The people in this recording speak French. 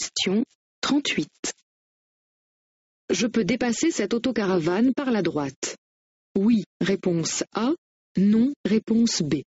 Question 38. Je peux dépasser cette autocaravane par la droite. Oui, réponse A. Non, réponse B.